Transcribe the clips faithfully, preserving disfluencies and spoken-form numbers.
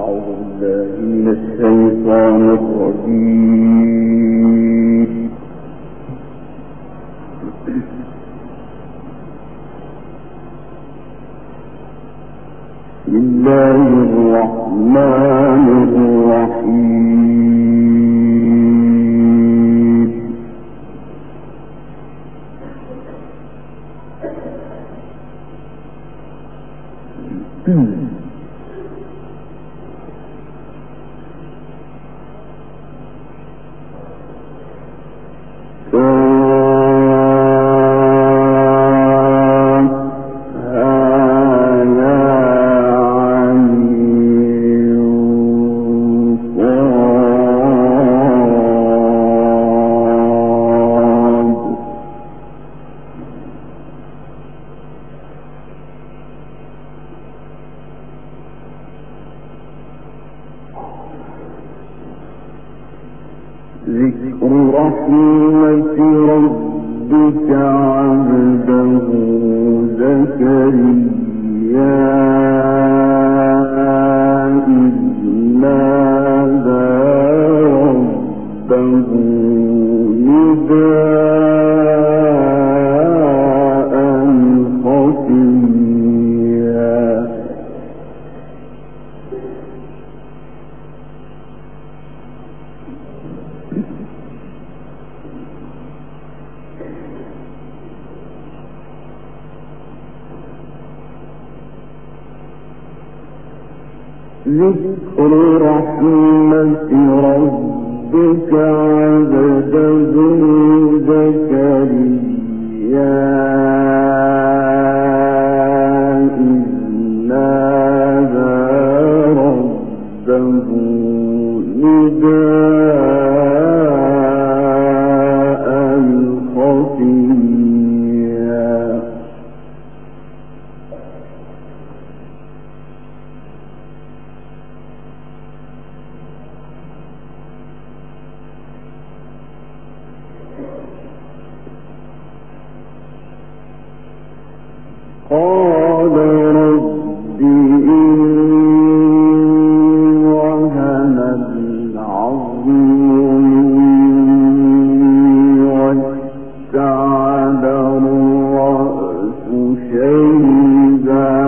ذكر رحمة ربك عبده زكريا إذ نادى ربه نداء خفيا ذكر رحمة ربك عبده زكريا إذ نادى ربه نداء خفيا قال رب إني وهن العظم مني واشتعل الرأس شيبا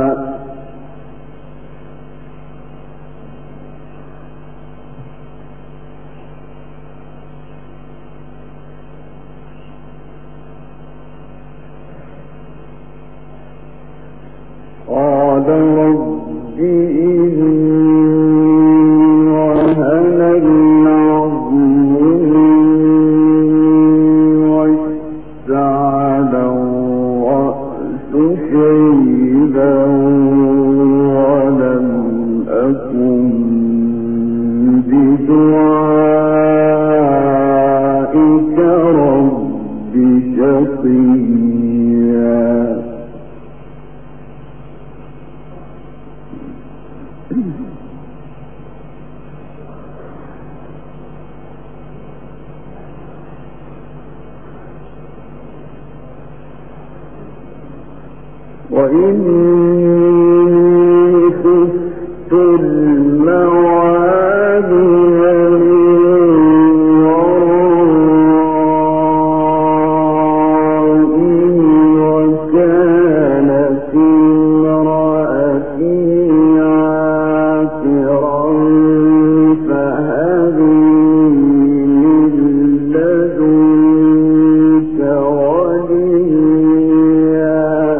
قال رب إني وهن العظم مني واشتعل الرأس شيبا ولم أكن بدعائك رب شقيا وإني خفت الموالي من ورائي وكانت امرأتي عاقرا فهب لي من لدنك وليا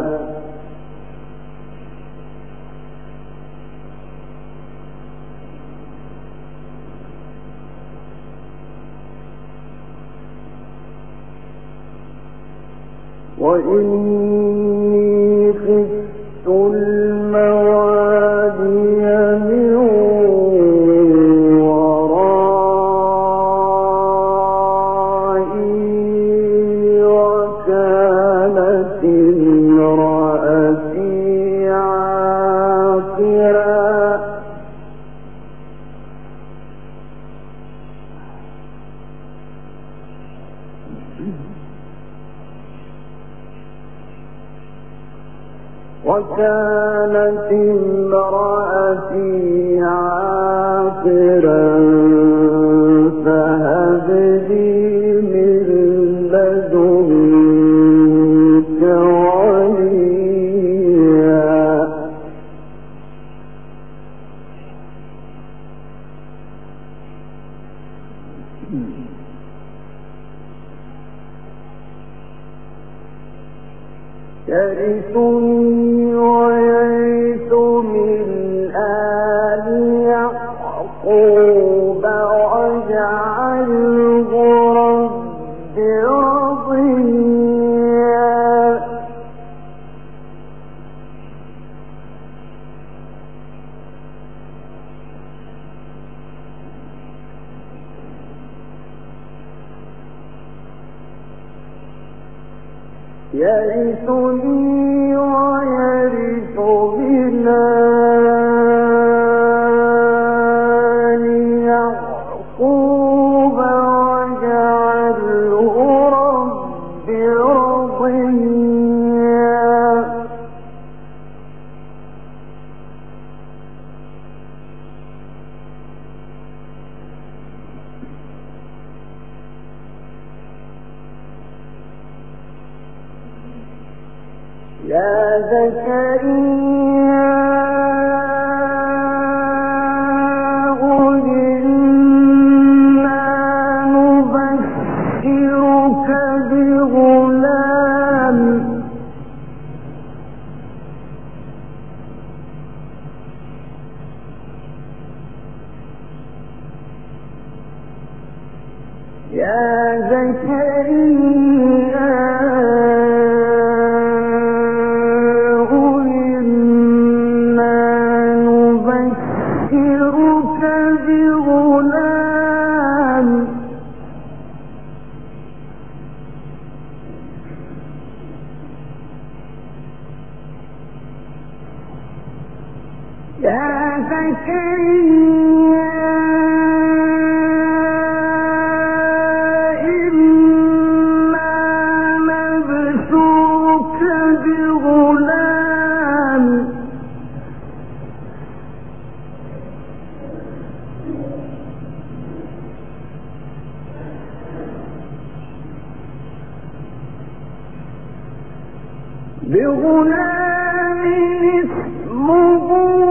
وإني خفت الموالي من ورائي وكانت امرأتي عاقرا وكانت امرأتي عاقرا عاقرا فهب لي من لدنك وليا يرثني ويرث من آل يعقوب واجعله رب رضيا يرثني ويرث من آل يعقوب واجعله رب رضيا يا زكريا إنا نبشرك بغلام يا زكريا يا زكريا إنا نبشرك بغلام بغلام اسمه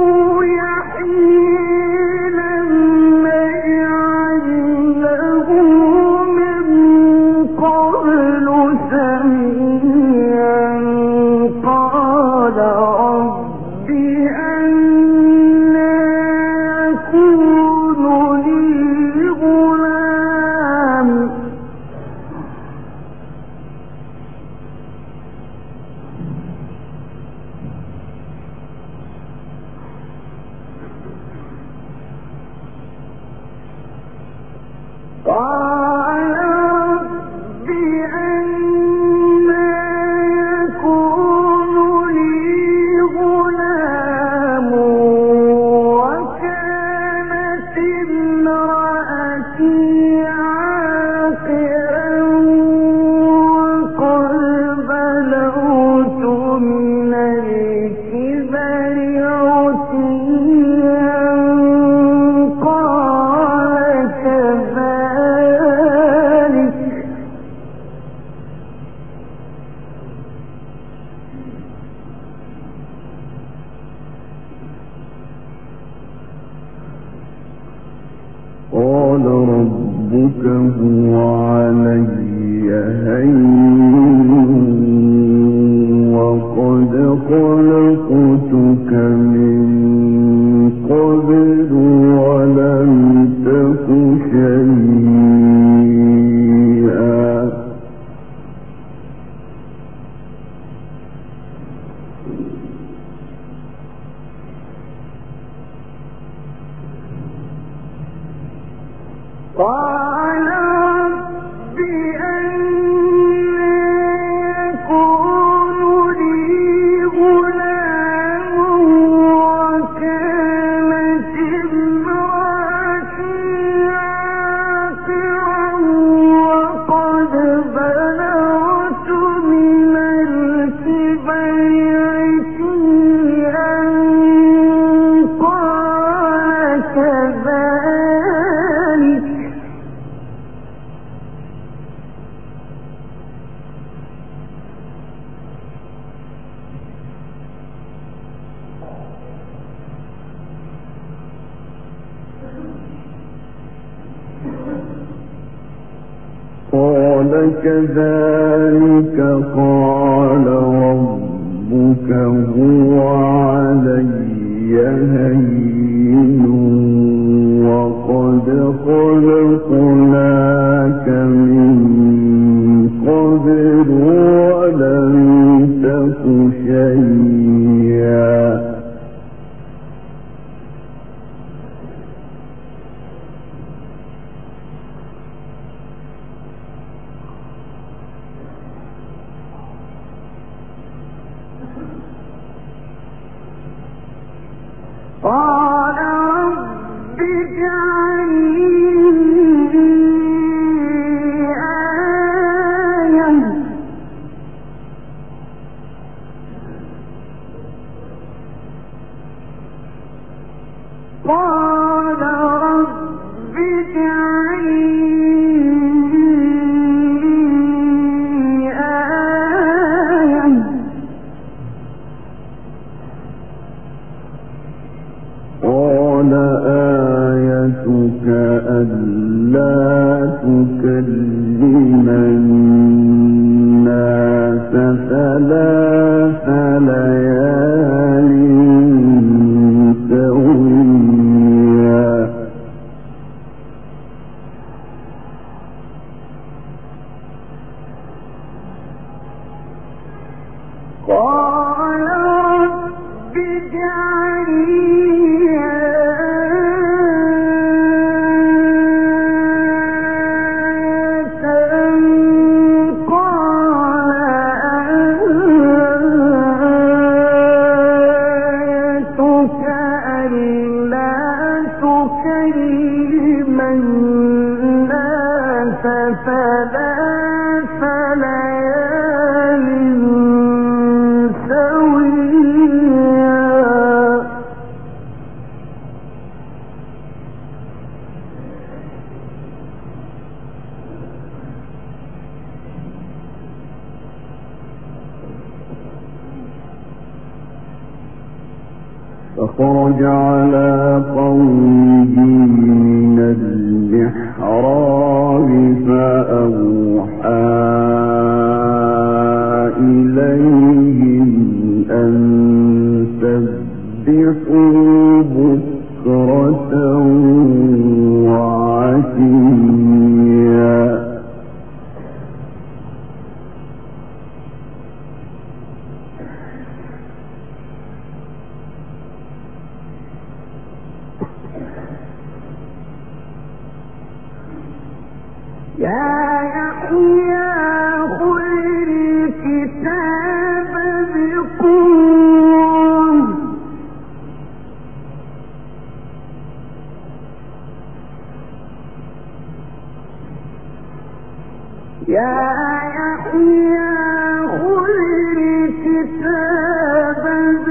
قال رب أنى يكون لي غلام وكانت امرأتي عاقرا وقد بلغت من الكبر عتيا قال كذلك قال ربك هو علي هين وقد خلقتك من قبل ولم تك شيئا قال رب أنى يكون لي غلام وكانت امرأتي عاقرا وقد بلغت من الكبر عتيا قال كذلك قال كذلك قال ربك هو علي هين وقد خلقناك من قبل ولم تك شيئا قال رب اجعل لي آية قال رب اجعل لي آية قال آيتك ألا تكلم الناس ثلاث ليال سويا قال رب اجعل لي ثلاث ليال سويا فخرج على قومه من المحراب فأوحى إليهم أن سبحوا بكرة وعشيا يا يحيى خذ الكتاب بقوة يا يحيى خذ الكتاب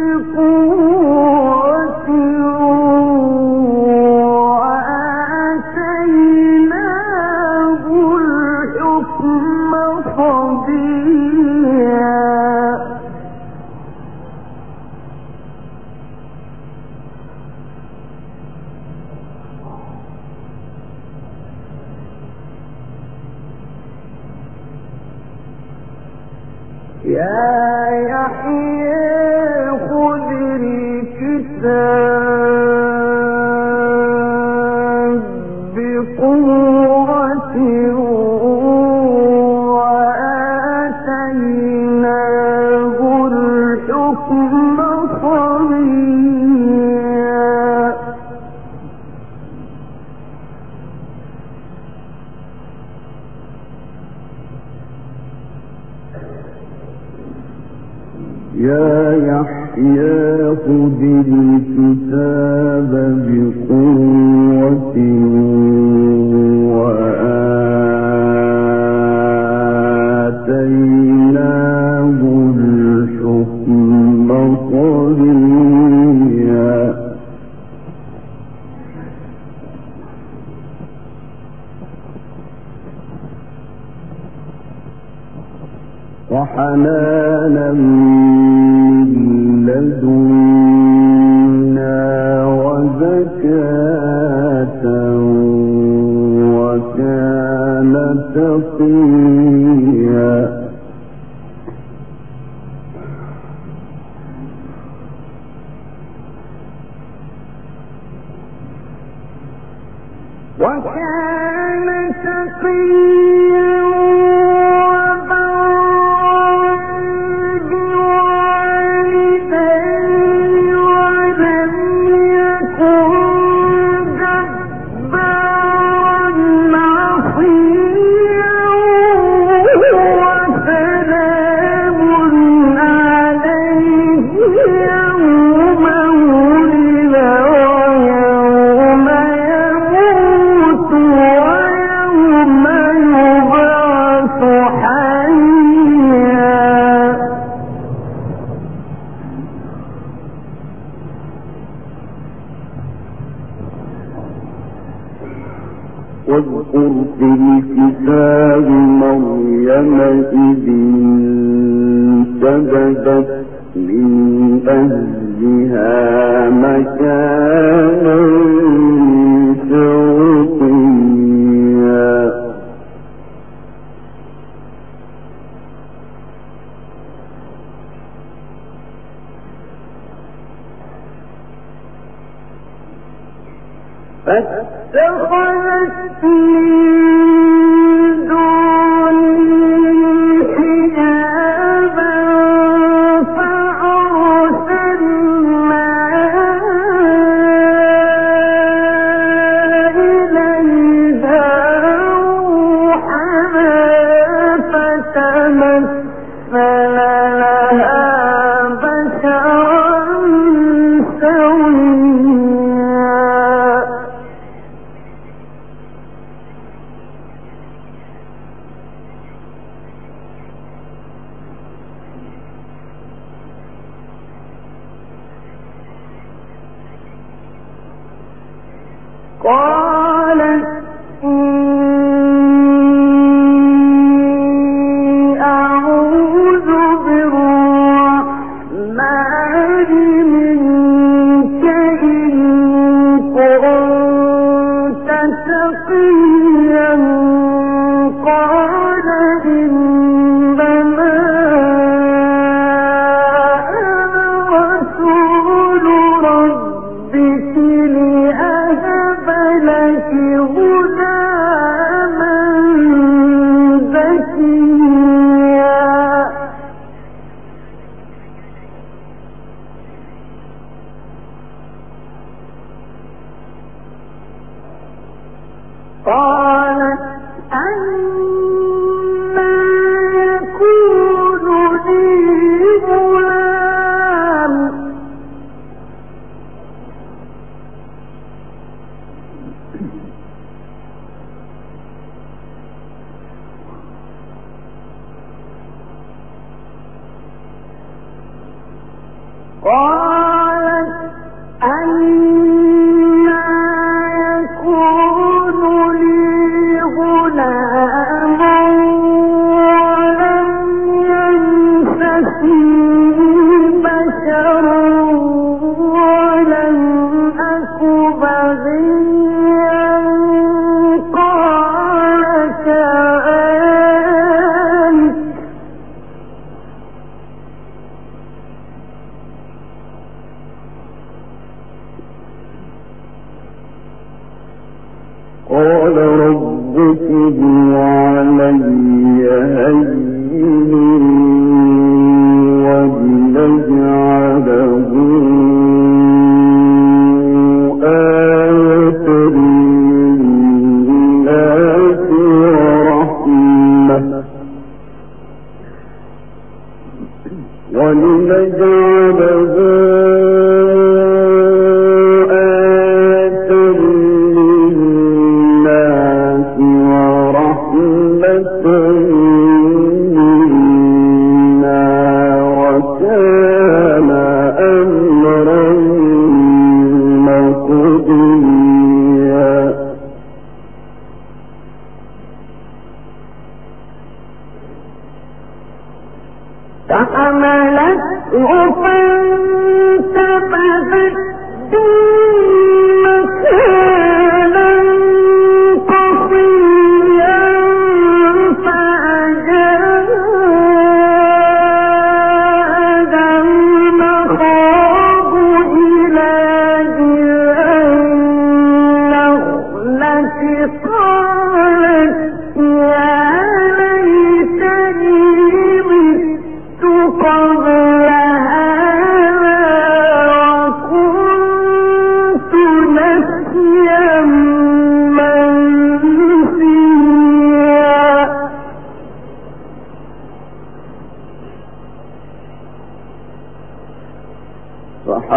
بقوة وآتيناه الحكم صبيا يا يحيى خذ الكتاب بقوة وآتيناه الحكم صبيا يا يحيى خذ الكتاب بقوة وآتيناه الحكم صبيا وحنانا من لدنا وزكاة وكان تقيا واذكر في الكتاب مريم إذ انتبذت من أهلها مكانا شرقيا فاتخذت من دونهم حجابا فأرسلنا إليها روحنا فتمثل لها بشرا سويا قالت إني أعوذ بالرحمن منك إن كنت تقيا قال إنما أنا رسول ربك لأهب لك غلاما زكيا قالت أنى يكون لي غلام قالت أنى يكون لي غلام ولم يمسسني بشر ولم أك بغيا قال كذلك قال ربك هو علي هين ولنجعله آية للناس ورحمة ولنجعله ورحمة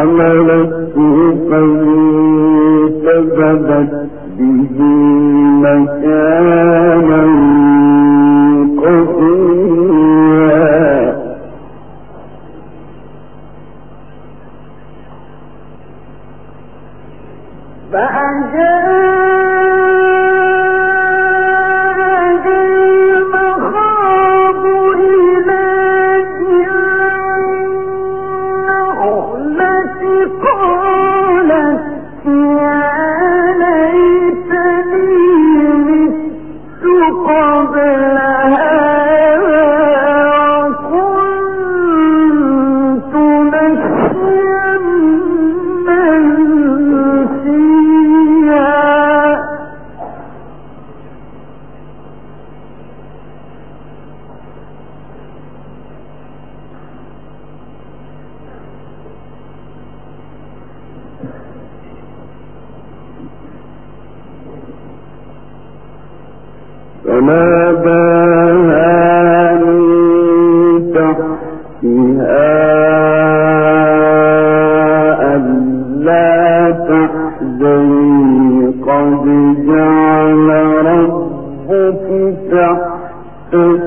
فحملته فانتبذت به مكانا قصيا فناداها من تحتها ألا تحزني قد جعل ربك تحتك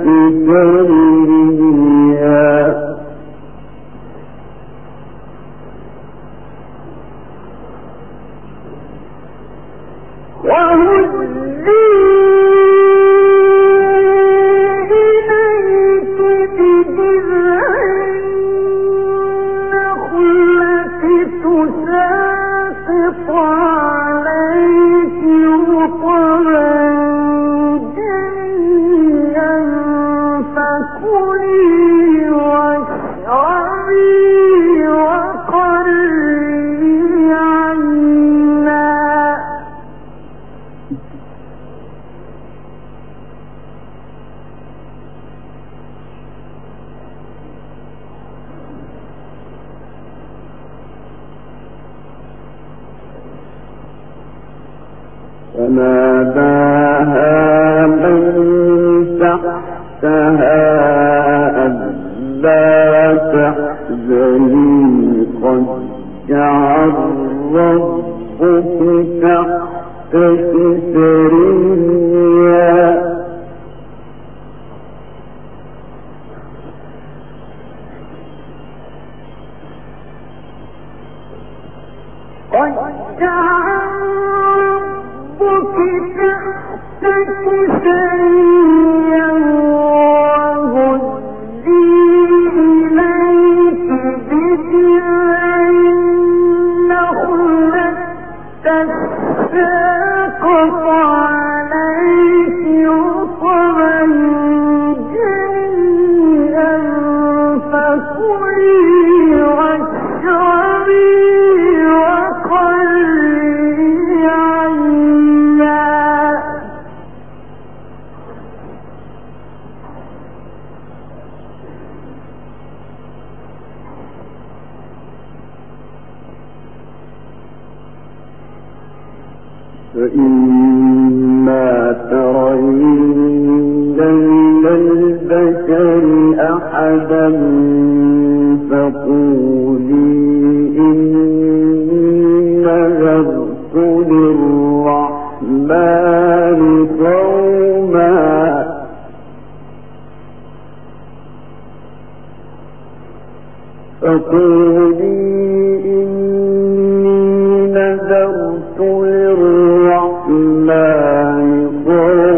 سريا وهزي فناداها من تحتها ألا تحزني قد جعل ربك تحتك سريا قد جعل ربك تحتك سريا وهزي إليك بجذع النخلة تساقط عليك رطبا جنيا فكلي واشربي فإما ترين من البشر أحدا فقولي إني نذرت للرحمن صوما فقولي إني نذرت للرحمن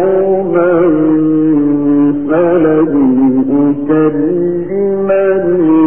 صوما فلن أكلم